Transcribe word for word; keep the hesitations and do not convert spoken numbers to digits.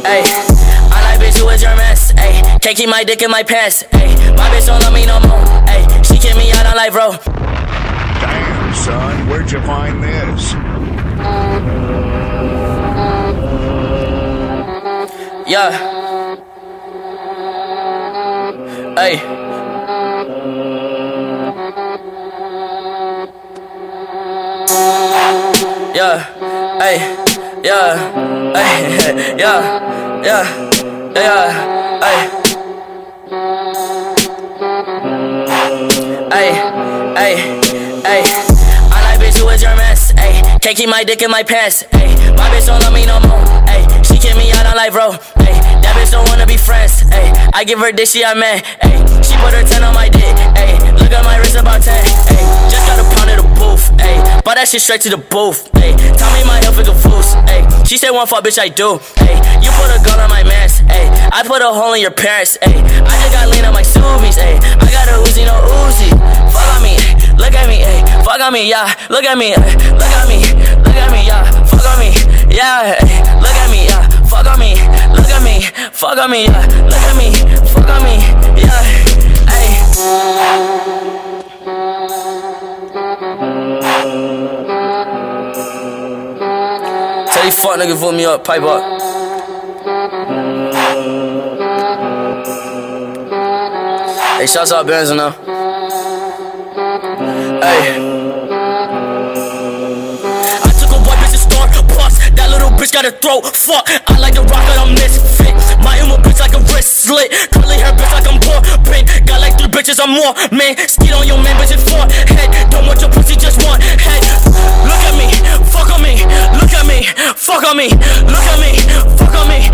Ayy, I like bitch, who is your mess? Ayy, can't keep my dick in my pants. Ayy, my bitch don't love me no more. Ayy, she kick me out on life, bro. Damn, son, where'd you find this? Yeah. Ayy. Yeah. Ayy. Yeah. Ayy. Yeah. Yeah. Yeah. Ayy. Ayy. Ayy. Ayy. I like bitch, who is your mess? Ayy, can't keep my dick in my pants. Ayy, my bitch don't love me no more. Ayy, she kick me out on life, bro. Ayy, that bitch don't wanna be friends. Ayy, I give her this, she a man. Ayy, she put her ten on my dick. Ayy, look at my wrist about ten. Ayy, just got a pound of the booth. Ayy, bought that shit straight to the booth. Ayy, tell me my health is confused. Ayy, she said one fuck, bitch, I do. Ayy, you put a gun on my mans. Ayy, I put a hole in your parents. Ayy, I just got lean on my Subies. Ayy, I got a Uzi, no Uzi. Fuck on me, look at me, ayy, fuck on me, yeah. Look at me, ay, look at me, look at me, yeah. Fuck on me, yeah. Ay, look at me, yeah. Fuck on me, look at me, fuck on me, yeah. Look at me, fuck on me, yeah. Ay. Tell these fuck niggas vote me up, pipe up. Hey, shouts out Benz now. Hey. I took a white bitch to Star Plus. That little bitch got a throat. Fuck, I like the rock, I'm misfit. My emo bitch like a wrist slit. Curly hair bitch like I'm poor. Pink, got like three bitches, I'm more. Man, skid on your man, bitch, it's four. Head, don't want your pussy, just one head. Look at me, fuck on me. Look at me, fuck on me. Look at me, fuck on me.